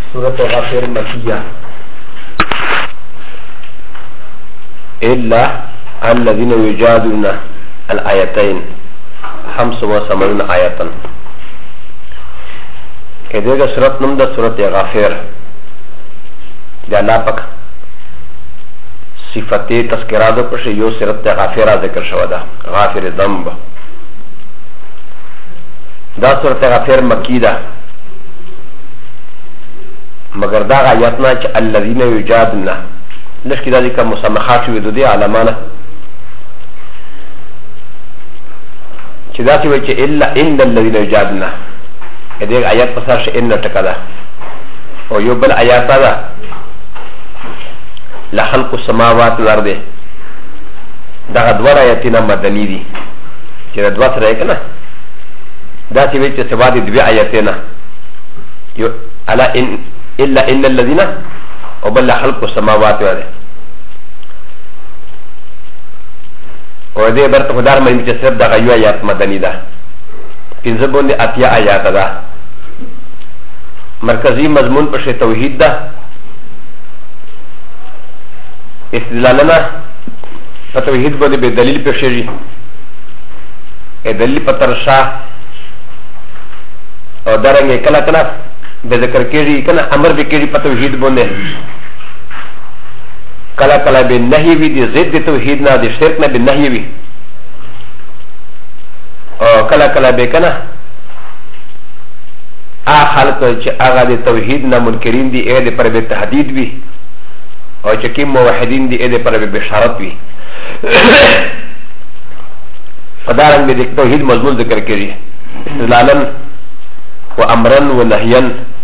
سورة غافر مكية إلا الذين يجادلون الآيتين 85 آية إذا سورة نمدة سورة غافر دي الله پاک صفت تذکراتو پر یو سورة غافرہ ذکر شو دا غافر ذنب دا سورة غافر مکی دا مگر دا آیاتنا چه الذین یجادلون لشکی دا ذکر مسامخات شوی دو دی علمانا چه دا سوی چه الا ان الذین یجادلون ادیگ آیات پسار شه ان تکا دا او یو بل آیاتا دا لخلق السماوات والارض دا دوار آیاتینا مدنی دی چه دا دوار سرائی کنا دا سوی چه سوا دی دوی آیاتینا یو الا ان إلا إن الذين وبل خلق السماوات والأرض وهذا برت خدار من جسر دا غيو آيات مدني دا في زبون دي أتيا آيات دا مركزي مضمون پر توحيد دا استدلالنا فتوحيد بودي بدليل پر شجي دليل پتر شاه او دارنگه کلا کلا بذكر كيري كان امر بكيري بتوحيد بونه كلا كلا بالنهي دي زيد توحيدنا دي شركنا بالنهي او كلا كلا بكنا خلق اغا دي توحيدنا منكرين دي ايه دي پر بالتحديد بي او چكيم موحدين دي ايه دي پر بشارت بي فدارن بي توحيد مضمون ذكر كيري استدلالا وامرا ونهيا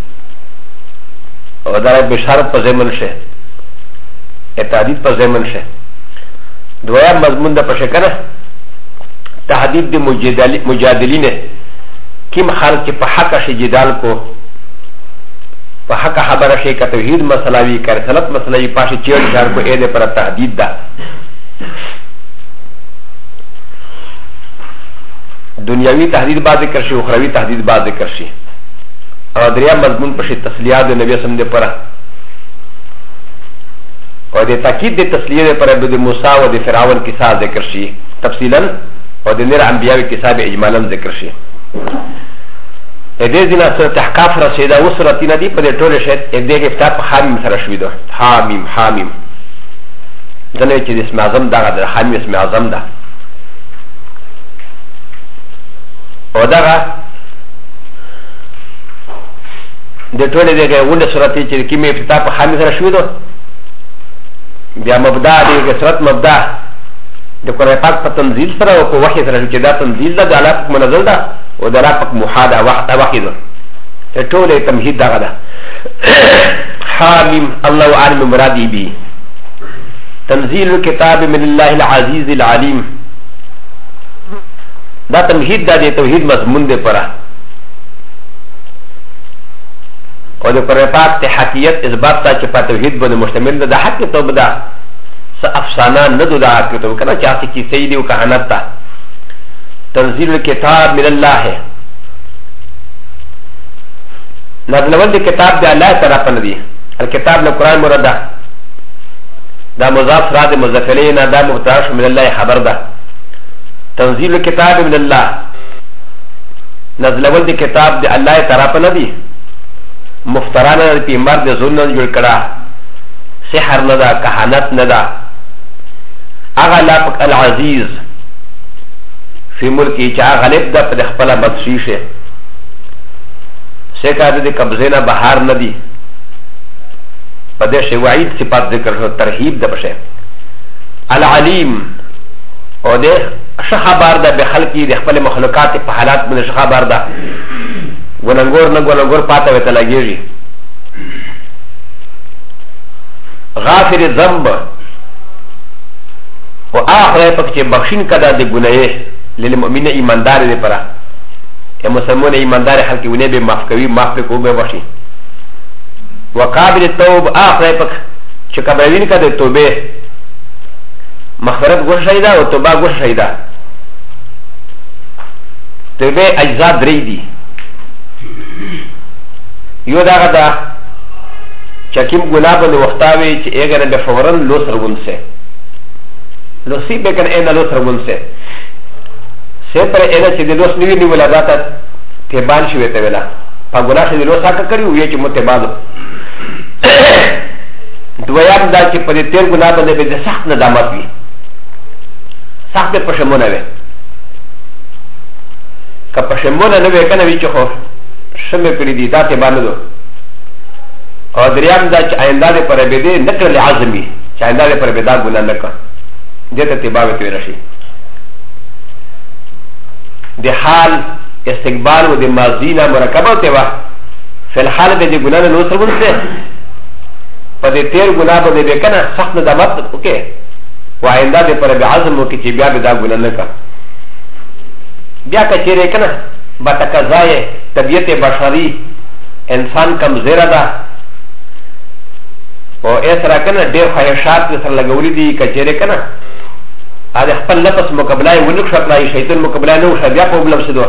ودار بشارت پر زمن شه اتحدید پر زمن شه دویا مضمون دا پشه کنه تحدید دی مجادلین کم خلق چه پا حق شه جدال کو پا حق خبر شه که توحید مسئلوی که رسالت مسئلوی پاشه چیر شار کو ایده پر تحدید دا دنیاوی تحدید باز ذکر شی اخروی تحدید باز ذکر شی اور دریا مضمون پر تسلیات نبی اسلام دے پرا اور دے تاکید دے تسلیت پر دے موسی و دے فرعون کی ساتھ ذکر شی تفصیلا اور دے نیر انبیاء کی ساتھ اجمالا ذکر شی دے دینا سورۃ احقاف رسیدہ وہ سورۃ ندی پر ټول شت دے کے افتتاح حامیم سره شوی دو حامیم حامیم دنه چې اسم اعظم دا د حامیم اسم اعظم دا او دا د ټولې دغه ونده سورتي چې کیمه افتتاح په حامد سره شوی دو بیا مبدا د سورت مبدا د قرآن پاک په تنزيل سره او په وحي سره چې دا تنزيل د الله پاک منزل ده او د الله پاک محاده وحي ده ته ټولې تمهید دغه ده حامیم الله عالم مرادی به تنزيل الكتاب من الله العزيز العليم دا تمهید دا د توحید مضمون ده پره او د پر پاک ته حقیقت اثبات تا چې په توحید باندې مشتمل ده د حق توبه ده س افسانه نه ده د حق توبه کنه چې کی سیدی او کهانت تا تنزيل الكتاب من الله نازل د کتاب د الله طرف نه دی الکتاب له قران مراد ده دا مضاف را د مضافلین دا مبتدا من الله خبر ده تنزيل الكتاب من الله نازل د کتاب د الله طرف نه دی مفترانا پی مرد ظلم جوړ کړه سحر نه ده کهانت نه ده اغه لاپک العزیز فی ملکی چا غالب ده په خپل بدشیشه څنګه د قبضه نه بهار نه دی په دې شی وعید صفات ذکر شو ترهیب ده بشه العلیم او ده خبر ده به خلقی د خپل مخلوقات په حالات باندې خبر ده وننګور نه ګورنګور پاته وته لګیږي غافر الذنب او اخر پک چې بخښین کده د ګناه للمؤمن ایماندار دی پره یا مسلمان ایماندار خلک ونه به معاف کوي معاف کو به وشي وقابل التوب اخر پک چې کبرین کده توبه مغفرت ګور شیدا او توبه ګور شیدا توبه اجزا درې دي یو دا غدا چکیم گناه بنده وقتاوی چه ایگن به فورن لوس رگون سه لوسی بکن اینا لوس رگون سه سه پر اینا چه دی لوس نوی نیو لگاتا تیبان شوی تیولا پا گناه شده لوس آکا کری ویه چه متبادو دویام دا چه پا دی تیر گناه بنده به دی سخت ندامت وی سخت پشمونه وی که پشمونه نوی کنه وی چه خو شمه کری دی دا تیبانو دو او دریام دا چه آینده دی پر بیده نکر لعظمی چه آینده دی پر بیده گناه نکر دیتا تیباوی توی رشی دی حال استقبال و دی ماضینا مرکبه تیوا فی الحال دی گناه نوسر بنسه پا دی تیر گناه با دی بکنه سخت ندامت اوکے و آینده دی پر بعظم وکی چی بیا بیده گناه نکر بیا کچیره کنه با تقضای طبیعت بشری انسان کم زیره ده و ایسرا کنه دیر خواهشات سر لگولی دی کچیره کنه ا د خپل نفس مقابله ونک شکلای شیطان مقابله نو ش بیا په بل وسدو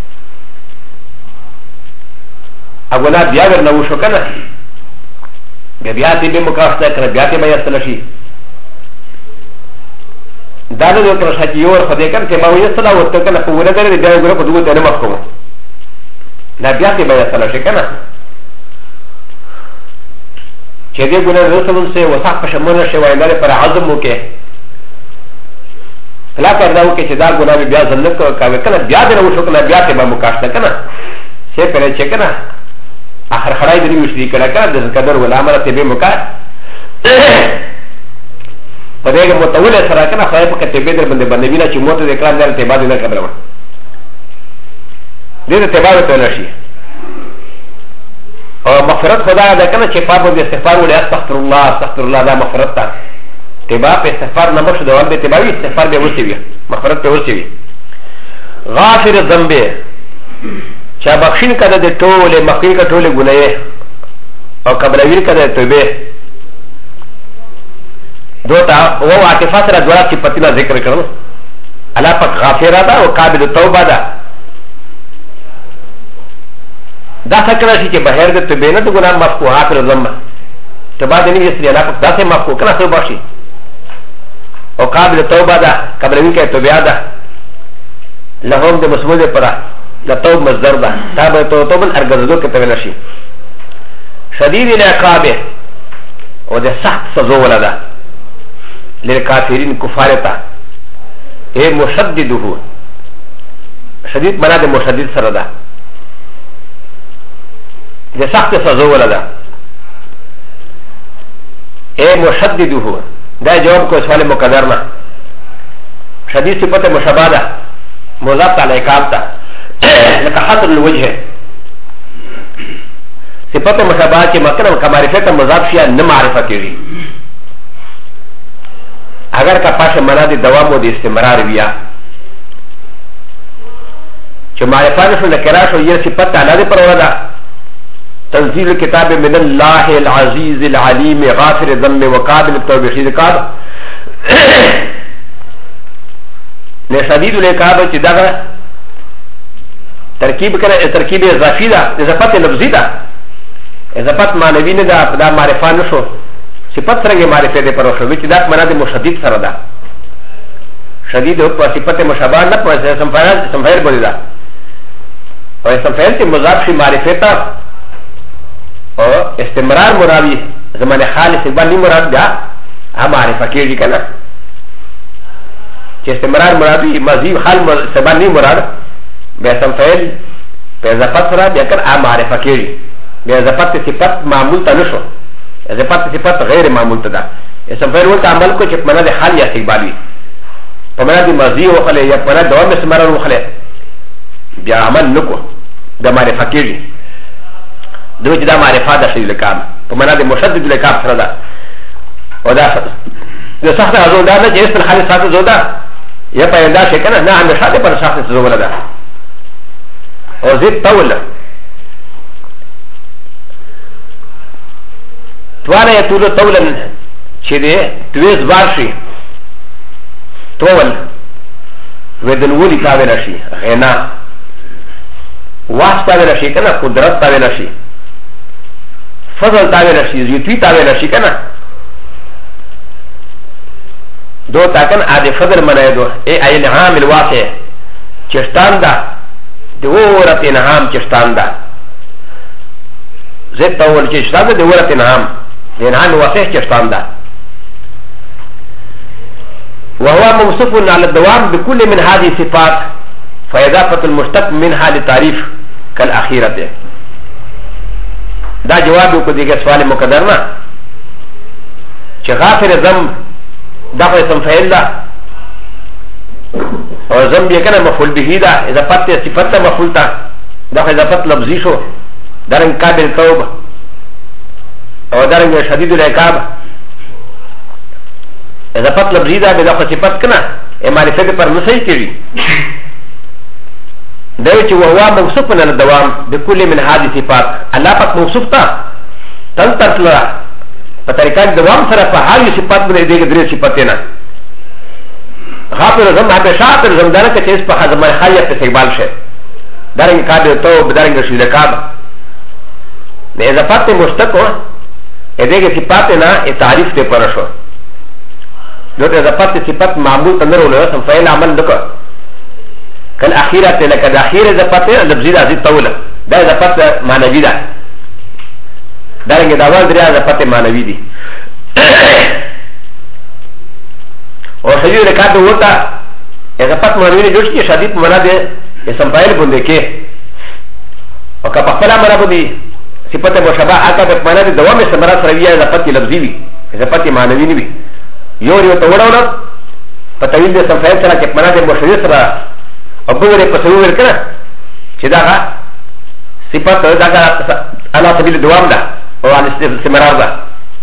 اغونا بیا ور نو شو کنه بیا ته به مقاصده کنه بیا ته بیا استلشي دا نو تر شکی یو ور خدای کنه ما وې استلا ورته کنه په ونه درې بیا ګره په دوه ته نه مخکوم لا بیا ته بیا استلشي کنه چې دې ګونه رسول سه وساق په شمونه شي وای نه پر عزم وکي لا پرداو کې چې دا ګناه بیا ځل نه کوي کنه بیا دې نو شو کنه بیا ته به مقاصده کنه څه پرې چې کنه اخر خړای دې نیو شي کنه کنه د قدر ولا امر ته به مقاصد په دې متول سره کنه خدای په کته به در باندې باندې وینا چې موته دې کړه دې ته بعد نه کبره دې ته بعد ته نشي او مغفرت خدای دا کنه چې پاپ دې استغفار ولې استغفر الله دا مغفرت ته تبا په استغفار نه مخ دوام به تباوی استغفار به ورسوي مغفرت به ورسوي غافر الذنب چا بخښین کده د ټوله مخکې کا ټوله ګناه او قبلوی کده توبه دوتا او عاطفه سره دوړه چې پتیلا ذکر کړو الله پاک غافر ده او قابل توبه ده دا فکر شي چې بهر د توبه نه د ګناه معاف کو غافر الذنب تبا دې نه یې الله پاک داسې معاف کو کنه توبه شي او قابل توبه ده قبلوی کې توبه ده لهم د مسموده پره د توب مصدر ده تابع توبه ارغزدو کې توبه نشي شدید العقاب او د سخت سزا ولدا للكافرين كفارتا اي مشدده شدید معنا د مشدد سره ده د سخت سزا ولدا اي مشدده دا جواب کو سوال مقدر نه شدید صفت مشابه ده مضاف علی کام ده لکه حصر الوجه صفت مشابه چې مکرم کمعرفت مضاف شي نه معرفت کیږي اگر کا پاشه معنا د دوام او د استمرار بیا چې معرفت شو نکرا شو یې صفت تعالی پر ودا تنزيل الكتاب من الله العزيز العليم غافر الذنب وقابل التوبه شديد لشديد العقاب چې دا ترکیب کړه ترکیب اضافي ده اضافت لفظي ده اضافت معنوي نه ده دا معرفت نشو صفت څنګه معرفت ده پر شو چې دا معنا د مشدد سره ده شدید او صفت مشابه نه په سمفعل بولی ده او سمفعل چې مضاف شي معرفت او استمرار مرادی زمان خالص بنی مراد ده هم معرفت کیږي کنه چې استمرار مرادی ماضی حال سبنی مراد به سمفعل په اضافت سره بیا کړه معرفت کیږي بیا اضافت صفت معمول ته نشو اضافت صفت غیر معمول ته ده سمفعل ولته عمل کو چې معنا د حال یا استقبالی په معنا د ماضی او خله یا په معنا دوام استمرار او خله بیا عمل نکو د معرفت کیږي دوی چې دا معرفت ده شی لکام په معنا د مشدد لکام سره ده او دا د صحت ازو دا نه چې اسم الحال صحت زو ده یا په انده شي کنه نه همیشه ده پر صحت زو ولا ده او زید طول طواله یطول طولا چې ده تویز بار شي طول ودنولی تاویل شي غنا واسطه تاویل شي کنه قدرت تاویل شي فضل تاوی رشی زیتوی تاوی رشی کنا دو تاکن آده فضل منای دو ای انعام الواقع چشتان دا دورت انعام چشتان دا زد تاول چشتان دا دورت انعام انعام الواقع چشتان دا وهو موصف على الدوام بكل من هذه الصفات فإضافة المشتق منها لتعريف كالأخيرة دا جواب کو دیگه سوال مقدر نا چه غافر ذنب دا خو اسم فعل دا او ذنب یې کنه مفعول به دا اضافت صفت مفعول تا دا خو اضافت لفظی شو درنګ قابل توب او درنګ شدید العقاب اضافت لفظی دا به دا خو صفت کنه معرفت پر نصیح کیږي دوی وهو موصوف على الدوام بكل من هذه الصفات الله پاک موصوف تا تل تطلع بطريقه الدوام سره فهذه صفات من دې درې صفاتنا غافر زم هغه شاطر زمدار کې چې په حزم خایه په استقبال شه درنګ کاده تو درنګ شي لکاب نه اضافت مشتق دې کې صفاتنا تعریف ته پر شو دغه اضافت صفات معمول تندر ولې سم فعل عمل دک كالأخيرة لك الأخيرة زفاتة لبزيدة زي طولة دا زفاتة معنوي دا دارنگه داوال دريا زفاتة معنوي دي وشديد ركاد وطا زفات معنوي جوش كي شديد منا دي اسم فائل بنده كي وكا پخپلا منا بندي صفت مشابه آقا بك منا دي دوام استمرات سروية زفاتة لبزي بي زفاتة معنوي نبي يوري وطوڑا فتويل دي اسم فائل سرا كي منا دي مشديد سرا او بغیر پسرو ورکنه چه داغا صفت داغا على سبیل دوام دا او على استمرار دا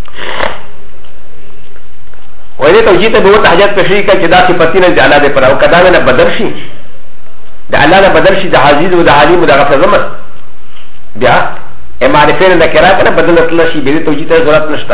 و اینه توجیه به وقت حاجت پشری که چه دا صفتین دا اللہ دے پر او کدامنا بدل شی دا اللہ نا بدل شی دا عزیز و دا حلیم و دا غفر زمن بیا معرفین دا کرا کنه بدل اطلاع شی بیدی توجیه تا ضرورت نشتا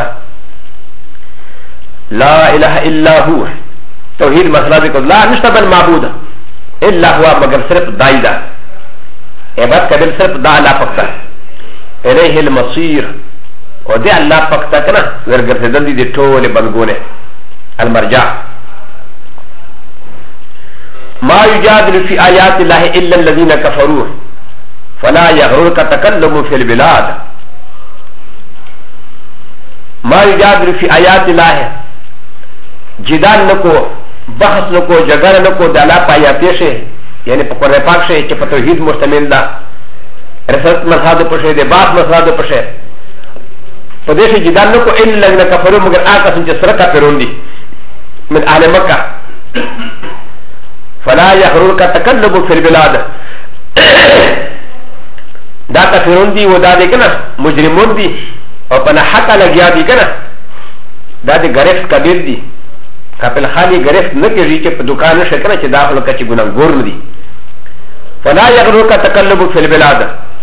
لا الہ الا هو توحید مسئلہ دے لا نشتا بل معبود إلا هو مگر صرف دائی دا عبادت قبل صرف دا اللہ پکتا إليه المصير و دي اللہ پکتا کنا ورگر سدل دی طول بنگونے المرجع ما يجادل في آيات الله إلا الذين كفروا فلا يغررك تكلم في البلاد ما يجادل في آيات الله جدال نکو بحث نکو جگر نکو د الله پایاتې شه یعنی په قرآن پاک شه چې په توحید مشتمل ده رسالت مذهب په شه د باس مذهب په شه په دې شه جدال نکو الا الذين كفروا مگر هغه چې سره کافرون دي من اهل مکه فلا يغررك تكلم في البلاد دا کافرون دي و دا دي کنه مجرمون دي او په حق لګیا دي کنه دا د غریب کبیر دي کپل خالی گرفت نکړي چې په دکان نشه کنه چې داخلو کچې ګناګور ندي فلا يغررك تقلب في البلاد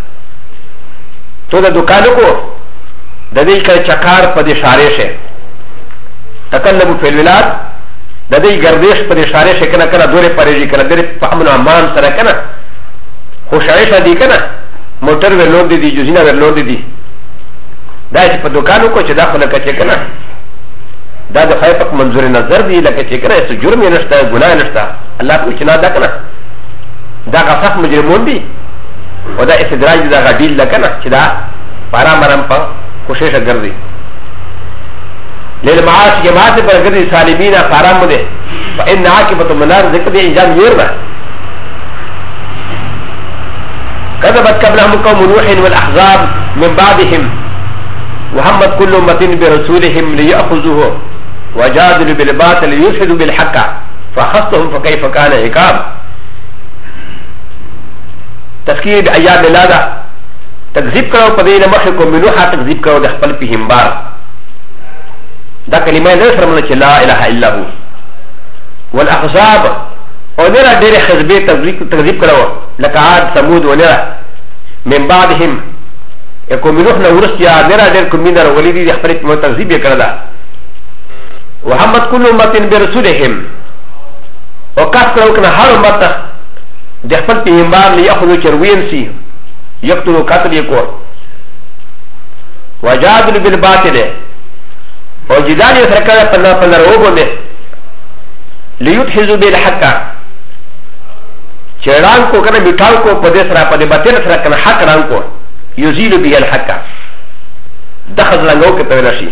تو د دکانو کو د دې کې چکار په دې شارې شه تقلب في البلاد د دې گردش په دې شارې شه کنه کنه دوره پرېږي کنه دې په امن امان سره کنه خوشاله دي کنه موټر ورلود دي جوزینه ورلود دي دا چې په دکانو کو چې داخلو کچې کنه دا د خیر پک منظور نظر دی لکه چې کنه څه جرم نشته ګناه نشته الله په چنا دا کنه دا غفق مجرمون دي او دا استدراج دا غډیل لکنه چې دا پارا مرم په کوشش ګرځي للمعاش جماعت پر ګرځي سالمین حرام ده فإن عاقبة منار ذکر دی انجام یې ورته كذبت قبلهم قوم نوح والأحزاب من بعدهم وهمت كل أمة برسولهم ليأخذوه وجادلوا بالباطل ليشهدوا بالحق فأخذتهم فكيف كان عقاب تذكير بأيام الله تكذيب كرو قدين مخلق من نوح تكذيب كرو دخل فيهم بار دا كلمة نصر من لا إله إلا هو والأحزاب ونرى دير خزبي تكذيب كرو لك عاد ثمود ونرى من بعدهم يكون من نوح نورس يا نرى دير كمينر وليدي يخبرت من تكذيب يكردا وحمد كل أمة برسولهم وقاس كرو كنا هر أمة دخل فيهم بار ليأخذوا شروين سي يقتلوا قتل يكون وجادل بالباطل وجدال يسرقا فنر وبنه ليتحزوا بالحق چران کو کنه میټاو کو په دې سره په دې باطل سره کنه حق ران کو یزيل به الحق دخل لنګو کې پیدا شي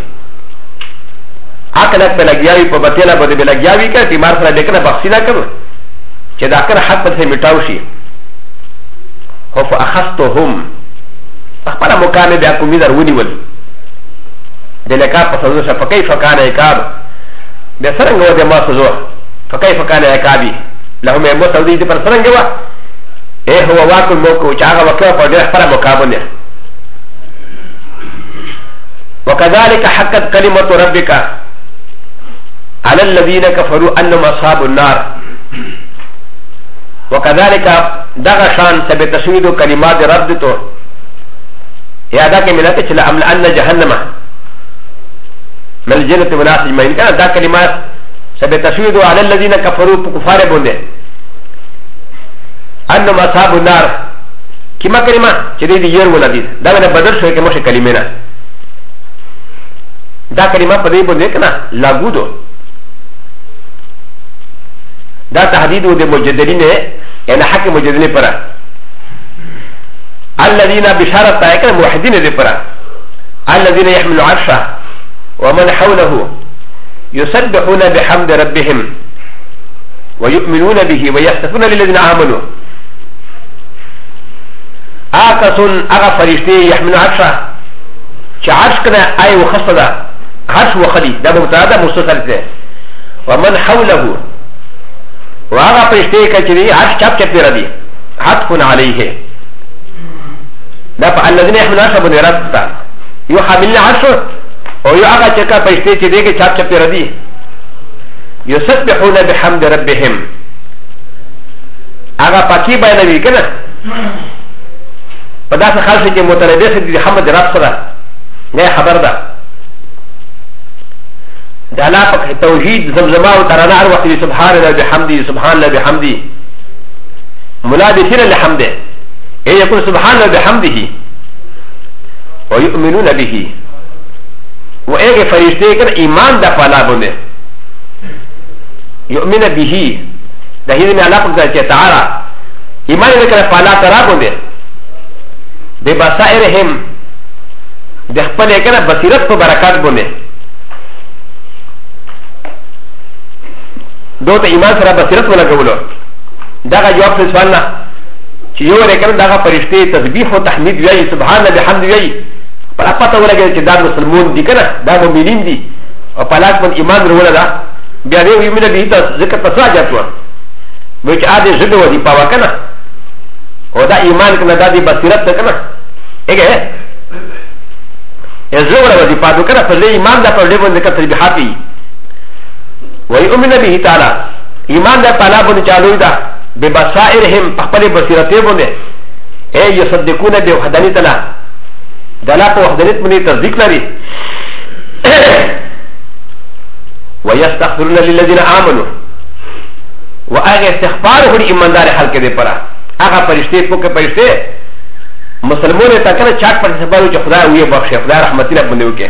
عقل په لګیاوي په باطل باندې لګیاوي کې بیمار سره دکنه بخښینا کړو چې دا کنه حق په میټاو شي هو فاخذتهم خپل مکانه بیا کومې درونی ول د لکا په څه څه پکې فکانه عقاب د سرنګ و د ما سوزو فكيف كان عقابي لهم يموت ودي پر سرنگوا اے هو واکل موکو چاغه وکړه په ډېر خپل مقابله وكذلك حقت كلمه ربك على الذين كفروا انهم اصحاب النار وكذلك دغشان ثبت تشويد كلمات ربته يا ذاك ملت چلا امل ان جهنم من الجنه والناس اجمعين كان ذا كلمات سبب تشويد على الذين كفروا كفار بنده انهم اصحاب النار كما كلمه جديد ير ولدي دا من بدر شوي كما كلمه دا كلمه بدي بنده كنا لاغودو دا تحديد د مجددين ان حق مجددين پرا الذين بشارت تاكل موحدين دي پرا الذين يحملوا عرشه ومن حوله يسبحون بحمد ربهم ويؤمنون به ويستغفرون للذين آمنوا آكسون أغا فريشتي يحملون عرشا شعرش كنا آي وخصدا عرش وخلي دا مبتدا مستثرته ومن حوله وأغا فريشتي كتري عرش شاب شاب ردي حتف عليه دا فالذين يحملون عرشا بن ربطا يحملون عرشا او یو هغه چې کا پېشته چې دغه چاپ چپ ردی یسبحون بحمد ربهم هغه پاکي بیانوي کنه په داسې خاصه کې مترادف دي حمد رب سره نه خبر ده د الله په توحید زمزمه او ترانه هر وخت سبحان الله بحمدي سبحان الله بحمدي ملابسين لحمده اي يقول سبحان الله بحمده ويؤمنون به و اگه فرشته کن ایمان دا فالا بنده یؤمن بیهی دا هیدن اللہ پکتا چه تعالی ایمان دا کن فالا ترا بنده بے بسائرهم دا خپل کن بصیرت پا برکات بنده دو تا ایمان سره بصیرت ولا گولو دا غا جواب سے سوالنا چه یو رکن دا غا فرشته تسبیح و تحمید وی سبحان اللہ بحمد وی پلا پتا ولګي چې دا مسلمون دي کنه دا مؤمنین دي او پلاک من ایمان وروړه دا بیا دې یمنه به ته ذکر پسا جاتو و چې اده زړه ودی پاوا کنه او دا ایمان کنه دا دی بصیرت کنه اګه زړه ودی پادو کنه په دې ایمان دا په دې باندې کتل تسبیحات وي و یؤمن به تعالی ایمان دا پلا باندې چالو دا به بصائرهم خپل بصیرت باندې اي يصدقون بوحدانيه الله دلا په وحدانیت باندې تصدیق لري ويستغفرون للذين امنوا واغه استغفار هو ایماندار خلق دې پرا هغه فرشتي په کې فرشتي مسلمانونه تکره چاټ پر سبارو چې خدای وي بخښي خدای رحمت الله باندې وکي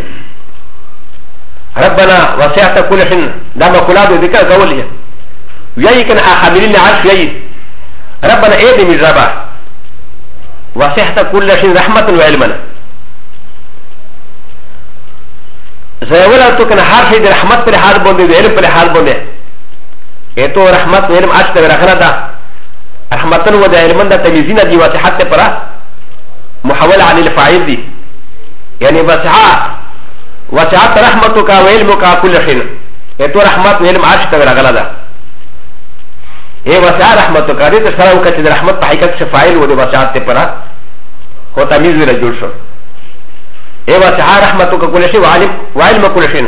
ربنا وسعت كل شيء دا مقولات ذکر کولې ویای کنه احملین عرش ویای ربنا اې دې مجربا وسعت كل شيء رحمه وعلما زولا تو کنه هر شي د رحمت پر حال باندې د علم پر حال باندې اته رحمت و علم اچته راخره ده رحمتن و د علم د تمیزین دی واسحت پر محاوله عن الفاعل دي يعني وسعت رحمتك وعلمك كل شيء اته رحمت و علم اچته راخره ده اي وسع رحمتك دې سره وکړه چې د رحمت په حقیقت څخه فاعل و د وسعت پر هو تمیز ولا جوړ شو اي وسع رحمتك كل شيء وعلم كل شيء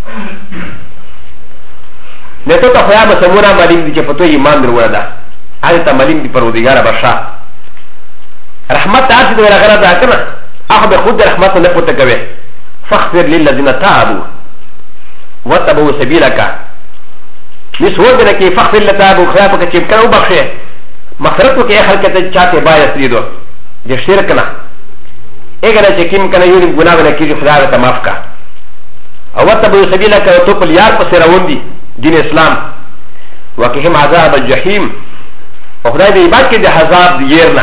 نتو تخيا مسمونا مالين دي چپتو ایمان در وردا هذه تمالين دي پرودگار بشا رحمت تاسي دو غره دا کنه اخذ خود رحمت نه پته کوي فاغفر للذين تابوا وتبوا سبيلك مسور دې کې فاغفر لتابوا خلاف کې چې کړو بخښه مغفرت کې خلک ته چاته باید تریدو د شرک نه اگنا چکیم کنه یونی گناه ونکیجی خدا تا معاف کا او وطبو سبیلا که تو پل یار پس روون دی دین اسلام وکهم عذاب الجحیم او خدای دی عباد که دی عذاب دی یرنا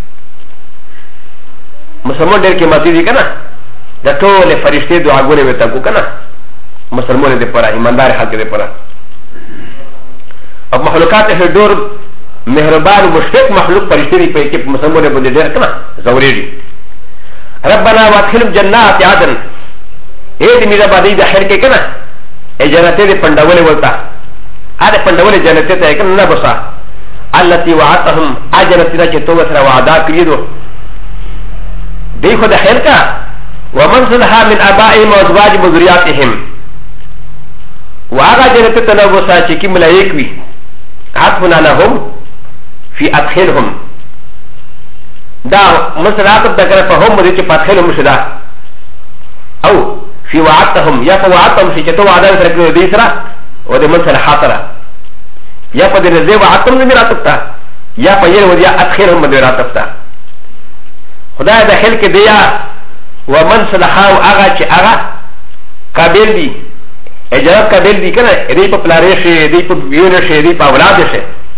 مسلمان دیر که مزیدی کنه دا طول فرشته دعاگونه ویتا کو کنه مسلمان دی پرا ایماندار خلق دی پرا اب مخلوقات ہے دور مہربان مشفق مخلوق فرشتے دی پہ کہ مسلمان بندے دیر کنا زوری دی ربنا وادخلهم جنات عدن اے دی میرا بادی دا خیر کے کنا اے جنتے دی پنڈاولے ولتا آدھے پنڈاولے جنتے تا کنا نہ بسا التی وعدتهم آ جنتی دا چھ تو وسرا وعدا کریدو دیکھو دا خیر کا ومن صلحا من آبائهم وازواجهم وذریاتهم واغا جنتے تا نہ بسا چھ کی ملائک وی عطفنا لهم في أدخلهم دا مثل عطف دا كان فهم ودي چه فادخلهم شدا او في وعدتهم يا فوعدتهم شي چتو وعدا سرکو دي سرا ودي مثل حاطرا يا فدي نزي وعدتهم دي راتفتا يا فيل ودي أدخلهم دي راتفتا خدا داخل کے دیا ومن صلحاو آغا چه آغا قابل دی اجازت قابل دی کنه دی پا پلارشه دی پا بیونشه دی پا اولادشه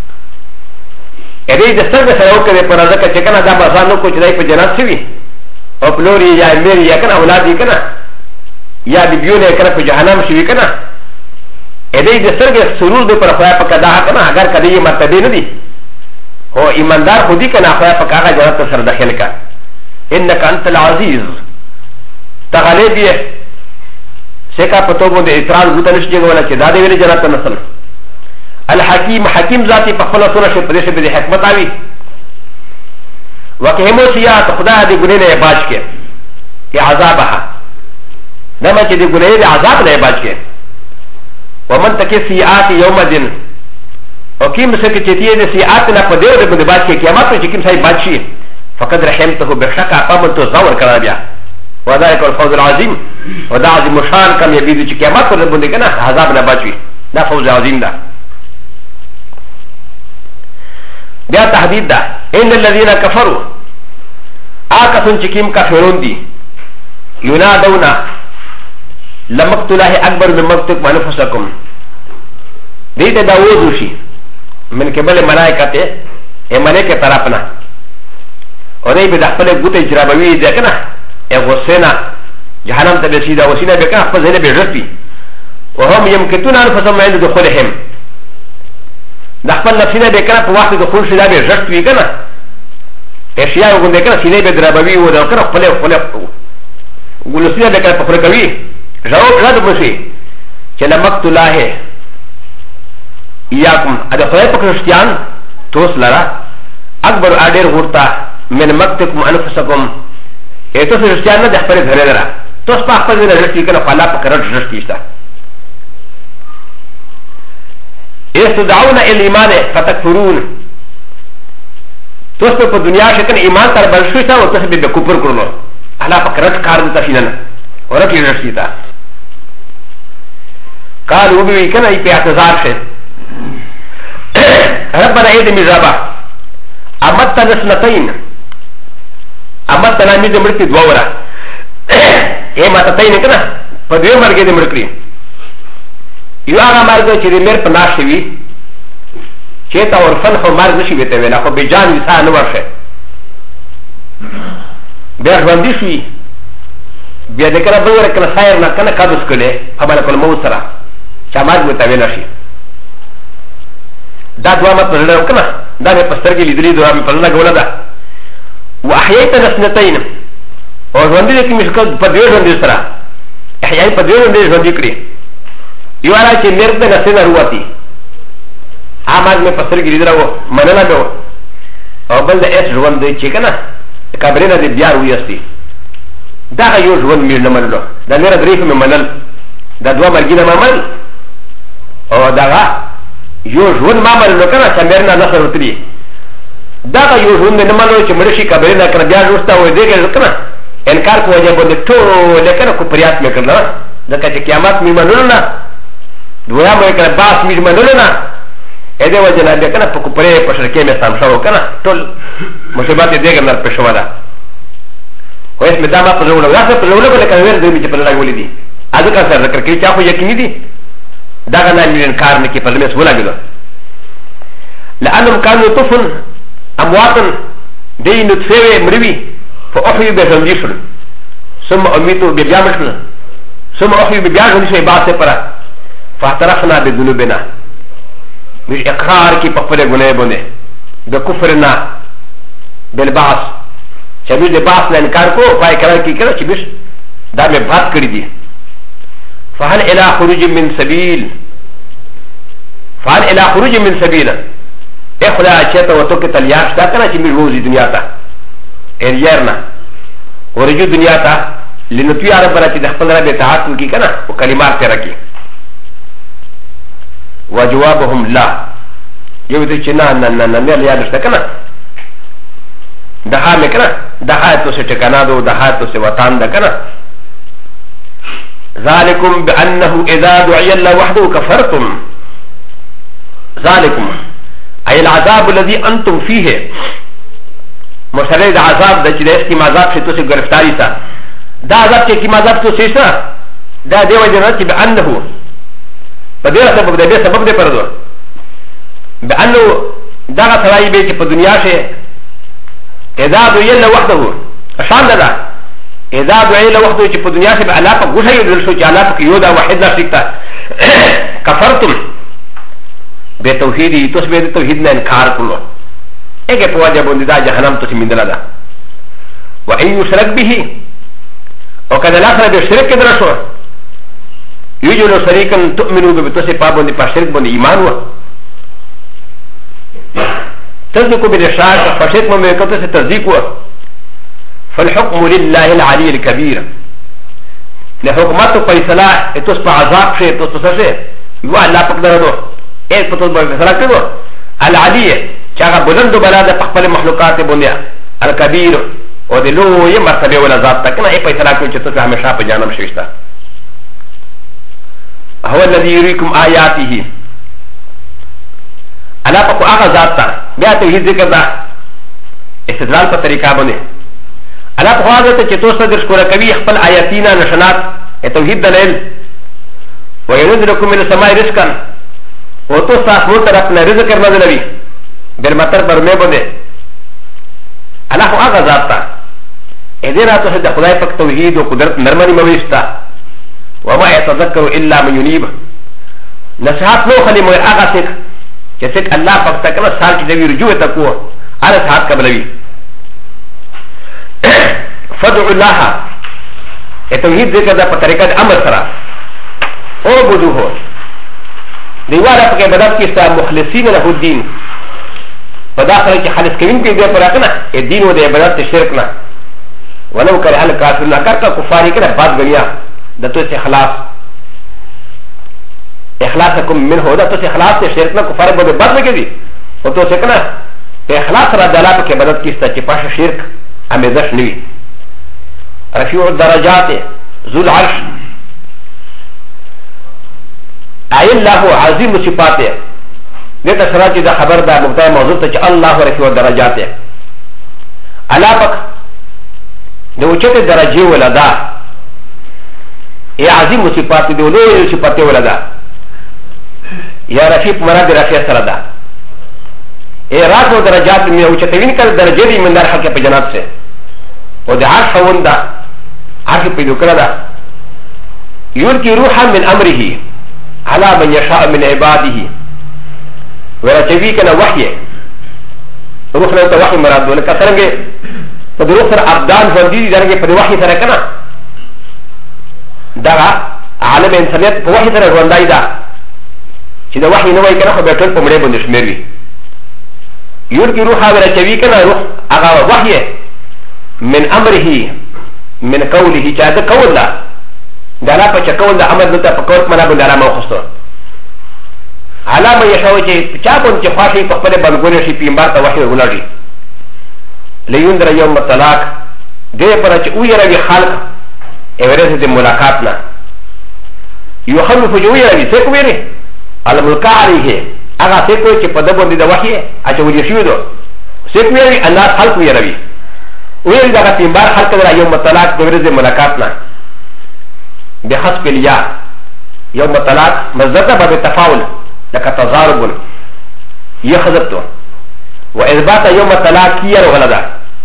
ادی د سترګ سره وکړي پر ځکه چې کنه دا بازار نو کو چې دای په جنت شوی او پلوري یا میر یا کنه اولاد یې کنه یا دی بیونه کنه په جهنم شوی کنه ادی د سترګ سرور د پر خدای په کدا کنه اگر کدی یې مرتبه نه دي هو ایماندار خودی کنه خدای په کاغه جنت سره داخل کا انک انت العزیز تغلب یې سکا پتو باندې اعتراض وته نشي ولا چې دا دی ویل جنت نسل الحكيم حكيم ذاتي فخلا سورة شبدش بدي حكمت آوي وكهمو سيات خدا دي گنين عباج کے کہ عذابها نما چه دي گنين عذاب نه عباج کے ومن تكي سيئات يوم دن وكيم سكي چتيه دي سيئات نا پديو دي بندي باج کے قیامت میں چکم سائی باج شي فقد رحمته بشكا قامت تو زور کرا بیا وذلك الفوز العظيم ودا عظيم شان کم يبيدو چه قیامت پر بندي کنا عذاب نه باج دا فوز عظيم دا بیا تحدید دا ان الذين كفروا آکسن چکیم کافرون دی ینادونا لمقت الله اکبر من مقتک انفسکم دیتا داوود وشی من قبل ملائکت ای ملائکت طرفنا اور دی به خپل ګوت اجرابوي دی کنه ای غسینا جهنم ته بسیدا وسینا به کنه خپل زنه به رسپی وهم يمكتون انفسهم عند دخولهم د خپل نفسینه به کنه په وخت د خول شي دا به رښت وی کنه اشیاء وګنده کنه سینې به درابوي و دا کنه خپل ګلسینه به کنه په خپل کوي جواب رد بشي چې لمقت الله یاکم اده خدای په کرستيان توس لرا اکبر اډر ورتا من مقتکم انفسکم ایتو کرستيان نه د خپل غره درا توس په خپل نه رښتې کنه فلا په کرت رښتې تا استدعون الايمان فتكفرون توسط په دنیا شکن ایمان تر بل شو تا او تاسو به کفر کړو الله په کرت کار د تفینن ورته رښتې تا قالوا بي كان اي اعتذار شه ربنا ايد مزابا امت نسنتين امت تلاميذ مرتي دوورا اي ما تتين كنا فديو مرګ دې مرکري یو هغه مرګ چې دې مر په ناش وي چې تا ورفن خو مرګ نشي وته ویلا خو به جان انسان ورشه بیا ژوندې شي بیا دې کړه به ورکړه خیر نه کنه کادوس کړي خبره کول مو سره چې مرګ وته ویلا شي دا دوا مت نه وکنه دا په پسترګې لیدلې دوا په لنه غوړه ده واحييت نسنتين او ژوندې کې مشکل په دې ژوندې سره احياء په دې ژوندې کړی یو را چې مرد نه سره وروتي امر مې پسترګې لیدلو مننه به او بل د اس ژوندې چې کنه کابرینه دې بیا ویستي دا یو ژوند مې نه منلو دا نه درې په منل دا دوا مرګینه مامل او دا یو ژوند ما منلو کنه چې مرنه نه سره وتلی دا یو ژوند نه منلو چې مرشي کابرینه کنه بیا ورسته وې دې کنه انکار کوی باندې ټول کنه کو پریات مې کړل دا چې قیامت مې منلو نه دویا مې کنه باس مې منلو نه ا دې وجه نه کنه په کوپرې په شرکې مې سم شو کنه ټول مصیبت دې ګرځر په شو ده و اسم داما پزولو دا سر پزولو بله کنویر دومی چه پزولو ولی دی ازو کن سر ذکر کری چاکو یقینی دی دا غنا میرین کار نکی پزولو سولا گلو لأنهم كانوا طفل أمواتا دي نطفه مروي فأحيوا بزنجيشن ثم أميتوا ببيامشن ثم أحيوا ببيامشن بعد سفرة فاعترفنا بذنوبنا مش إقرار كي بقفل غنى بني بكفرنا بالبعث شبيش البعث لإنكار كو فإقرار كي كده شبيش دا میں بات کری دی فهل إلى خروج من سبيل فهل إلى خروج من سبيل اخلا چیتا و تو که تلیار شتا کنا چی میر روزی دنیا تا ایریرنا ورجو دنیا تا لنتوی عرب برا چی دخپل را بیتعاقل کی کنا و کلمات تیرا کی وجوابهم لا یو تو چی نا نا نا نا میر لیار شتا کنا دخا میں کنا دخا تو سے ٹکانا دو دخا تو سے وطان دا کنا ذالکم بأنه اذا دعی اللہ وحده کفرتم ذالکم أي العذاب الذي أنتم فيه مشارع العذاب ده جده اسكي مذاب شتو سي گرفتاري سا ده عذاب چه كي مذاب تو سيسا ده ديو جنات بأنه فدير سبب ده سبب ده پردو بأنه ده سرائی بي چه پا دنیا شه اذا دعي الله وحده اشان ده اذا دعي الله وحده چه پا دنیا شه بألا پا گوشا يدل شو چه علا پا يودا وحد لا شركتا كفرتم بتوحيدي تسبيح التوحيد من انكار كله ايه فواجه بنددا جهنم تسي من دلادا وان يشرك به وكذا الاخر بشرك درسو يوجد شريكا تؤمنوا بتسي بابندي فشرك بندي ايمان هو تصدقوا بالاشراك فشرك من بكتسي تصديق هو فالحكم لله العلي الكبير لحكمته فيصلاح تصبح عذاب شيء تصبح شيء يوالله لا تقدر ایک پتو بفیصلہ کرو العلی چاہا بلند و بلاد پخپل مخلوقات بنیا الکبیر و دلو یہ مرتبہ والا ذات تک نا ایک فیصلہ کرو چطور سے ہمیشہ پہ جانم شوشتا هو الذي يريكم آیاته اللہ پاکو آغا ذات تا بیا توحید ذکر دا استدلال پر طریقہ بنے اللہ پاکو آغا ذات چطور سے درش کورا کبھی اخپل آیاتینا نشانات توحید دلیل وَيَنُزِلُكُم مِّنَ السَّمَاءِ رِزْقًا و تو ساسمون طرف نه رزق نازلوي بالمطر پر مې بده الله خو هغه ذات ته اذن راته د خدای پاک توحید او قدرت نرمنی مويستا وما يتذكر الا من ينيب نصحات نو خلی مو هغه څوک چې څوک الله پاک ته کله سال کې دی رجوع ته کو هغه صحت قبلوي فدع الله توحید ذکر دا په طریقه امر سره او بدوه دیوارا پاک عبادت کیستا مخلصین له الدین فداخل کی خالص کریم کی دے پراکنا الدین و دے عبادت شرکنا ولو کرے حل کافر نہ کرتا کفاری کرے بات گنیا دتو سے خلاص اخلاصکم من ہو دتو سے خلاص سے شرکنا کفار بده بات نہ کیدی او تو سے کنا اخلاص را دلا پاک عبادت کیستا چ پاش شرک امیزش نوی رفیع الدرجات ذو العرش اي الله عظيم صفاته لذا سراج اذا خبر دا مبتدا موضوع ته الله رفيع الدرجات الا پاک دو چته درجه ولدا اي عظيم صفاته دو لوی صفاته ولدا يا رفيع مراد رفيع سردا اي رفع درجات من اوچته وین کړه درجه دی من در حق په جنات سے او د عرش وندا عرش په ذکر دا يلقي روحا من امره على من يشاء من عباده ورچوي كنا وحي روح له وحي مراد ولا كسرنگه فدروح سر ابدان فندي درنگه پر وحي سره كنا دا عالم انسانيت په وحي سره وندای دا چې دا وحي نه وای کنه خو به ټول په مړې باندې شمیروي يلقي روحا ورچوي كنا روح هغه وحي من امره من قوله چا دا قول لا دالا پا چکول دا عمد نتا پا قولت منا بند علامه خستو علامه یشاو چه چا بند چه خواشی پا خپل بندگونه شی پیمبار تا وحی وگولا جی لیون در یوم طلاق ده پرا چه اوی روی خلق ایورز ده ملاقاتنا یو خلق جو اوی روی سیکو بیره الملکا علیه اگا سیکو چه پا دبندی دا وحی اچه ولی شیو دو سیکو بیره الناس خلق وی روی ويل دغه تیمبار خلق را یوم طلاق د ورځې ملاقات نه بحسب الیا یوم طلاق مزدته به تفاول لك تضارب يخذبته واثبات يوم طلاق كير ولدا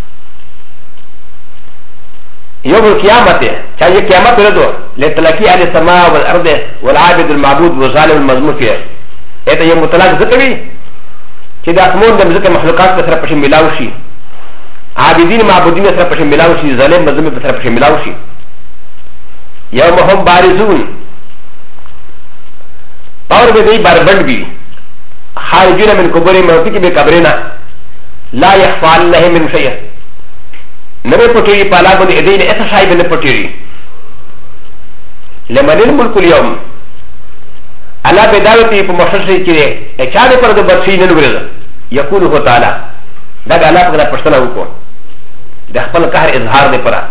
يوم القيامه كان القيامه ولدو لتلاقي على السماء والارض والعابد المعبود والظالم المظلوم فيه اته يوم طلاق ذكري چې د اسمون د مزکه مخلوقات سره پښې ملاوي شي عابدين معبودين سره پښې ملاوي شي ظالم مظلوم سره پښې ملاوي شي يوم هم بارزون اور به دی بربند بي خارجين من قبور موتي به قبرنا لا يخفى الله من شيء نبي پټيري پالا باندې ادين اته شای باندې پټيري لمن الملك اليوم على بدايتي په مشرشي کې اچا دې پر د برسي نه نورل يقول هو تعالى دا الله په پښتنه وکړو د خپل قهر اظهار دې پره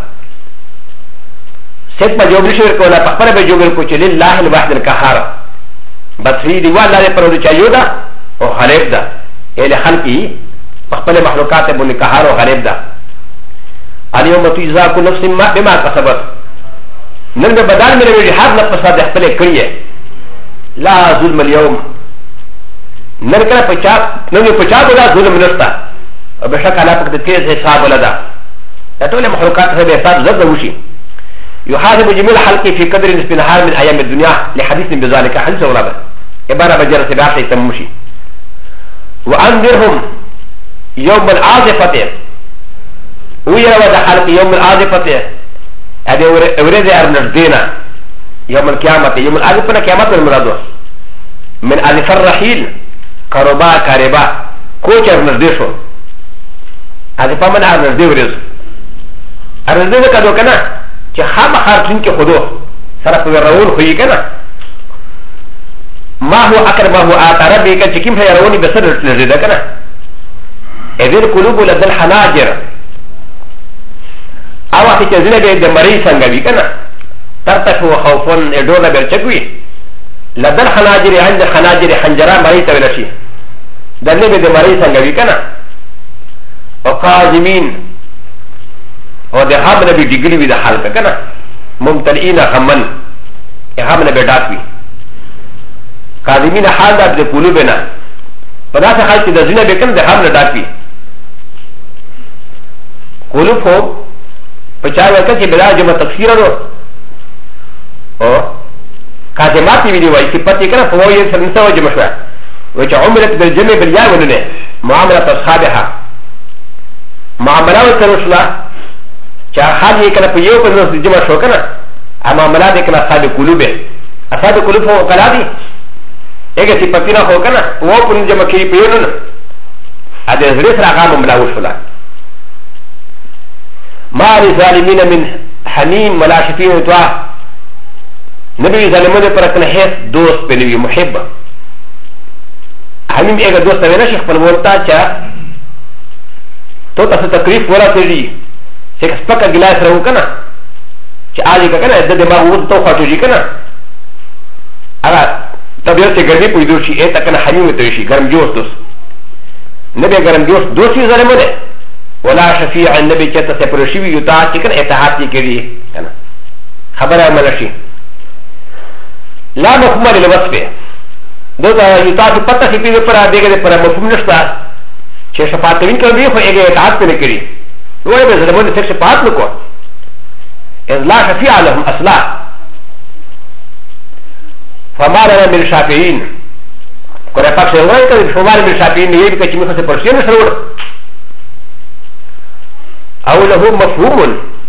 ست په جوړ شي ورکولا په خپل به جوړ کو چې لله الواحد القهار بصري دی والله پر د چایو دا او غالب دا اله خلقي خپل مخلوقات باندې قهار او غالب دا اليوم تجزا كل نفس ما بما كسبت نن به بدل مې ویل هر نفس د خپل کړی لا ظلم اليوم نن کله پچا نن پچا دا ظلم نشتا او بشک الله پک د تیز حساب ولدا ټول مخلوقات به حساب زده وشي يحاسب جميع الخلق في قدر نصف نهار من ايام الدنيا لحديث بذلك حديث ولا عباره بجر سباق يتمشي وانذرهم يوم العاصفه ويرى الخلق يوم العاصفه ادي ورد ارندينا يوم القيامه يوم العاصفه قيامت المراد من الف الرحيل قربا قربا کوچ ارنديشو ادي فمن ارندي ورز ارندي کدو کنه چې خامخا ټین کې خودو سره په راول خوې کنه ما هو اقرب ما هو اثر به کې چې کوم راونی به سره لري دا کنه اذن قلوب لذ الحناجر او چې ځنه به د مری څنګه وی کنه ترتشو خوفن ادوله برچوي لذ الحناجر عند حناجر حنجره مری ته ورشي دنه به د مری څنګه وی کنه او قاضمین او د هم نبی ډیګری وی د حالت کنه ممتلئین غمن هم نبی ډاکوي قاضمین حال د قلوبنا په داسې حال کې د ځینې به کنه د هم نه ډاکوي قلوب هو په چا وکړه چې بلا جمع تفسیر ورو او قاضمات وی دی وای چې پته کنه په وایي سره نسو جمع شوه و چې عمرت بالجمع بالیا ولنه معامله اصحابها معامله ترسلا چا حال یې کنه په یو په نس جمع شو کنه اما ملاد کنه اصحاب قلوب اصحاب قلوب هو کلا دي اګه چې پتینا هو کنه وو په جمع کې په یو نه ا دې زړه سره هغه مملا وشولا ما للظالمین من حمیم ولا شفیع توا نبی ظالمونه پر کنه هیڅ دوست بنوي محب حمیم اګه دوست نه شي خپل ورتا چا تو تاسو تکلیف ورته چې سپکه ګلاس راو کنه چې آجي کنه د دماغ وو ته خاطري کنه هغه طبيعت ګرځي په دې شي اته کنه حمیم ته شي ګرم جوش دوس نبي ګرم جوش دوسي ظالم ده ولا شفيع النبي چته سپر شي یو تا چې کنه اتحاد کوي کنه خبره عمل شي لا مفهوم للوصف دغه یو تا چې پته شي په پر دغه پر مفهوم نشته چې شفاعت کوي خو هغه اتحاد نه کوي وای به زمونه څه پات نکو اذ لا شفيع لهم اصلا فما لنا من شافعين كره پاک سے وای کړي شوال من شافعين یې به چې موږ څه پرشي نه سره او له مفهوم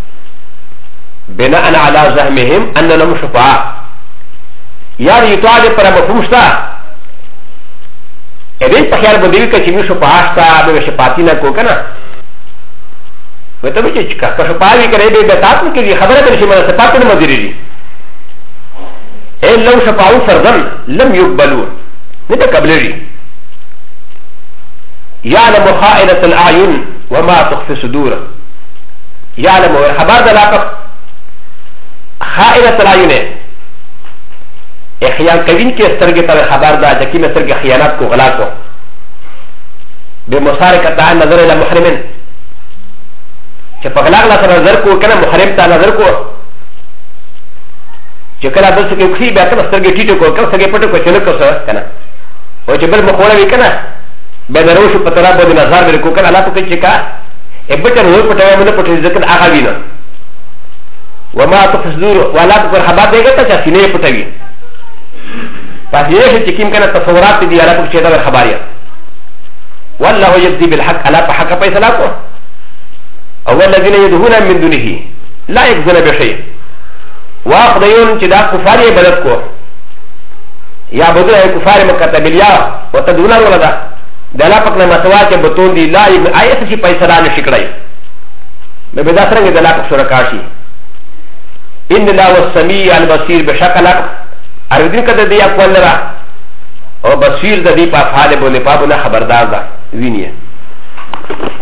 بناء على زعمهم ان لهم شفاعه يعني يتعاد پر مفهوم شتا اې په خیال باندې کې چې موږ شفاعه شتا به شفاعتینا کو کنه وته به چې کا شفاعي کوي به بتات نه کوي خبره به شي مله صفات نه مديري اے لو شفاعوا فرضا لم يقبلوا نده قبلري يعلم خائنة الاعين وما تخفي صدور يعلم خبر دلاقه خائنة الاعين اخيان كوين كي استرگه تر خبر دا جكي میں استرگه خيانات کو غلا کو بمساركة عن نظر الى محرمين چې په غلاغ لا سره نظر کو کنه محرم ته نظر کو چې کله بل څه کې خې بیا کنه سترګې ټیټه کو کنه څنګه پټه کو چې نه کو سره کنه او چې بل مخوره وی کنه به دروش په طرف باندې نظر ور کو کنه الله په کې کا ابته نور پټه مونږ پټه ځکه هغه وینه وما تفسدور ولا تقر حبات دیگه تا چا سینه پټوي پس یې چې کیم کنه تصورات دي الله په چیتا خبریا والله يجزي بالحق الا بحق فيصلا کو او الذين يدعون من دونه لا يجزون بشيء واقضيون چې دا کفار یې بدت کو یا بدو کفار مکتبلیا وتدون ولدا د الله پاک نه مسوا چې بتون دي لا ایت شي فیصلا نشي کړای به به دا څنګه د الله پاک سره کاشي ان الله والسميع البصير بشكل اردن كده دي اقوال لرا او بصير ده دي پا فعال بوله پا بوله خبردار ده وینیه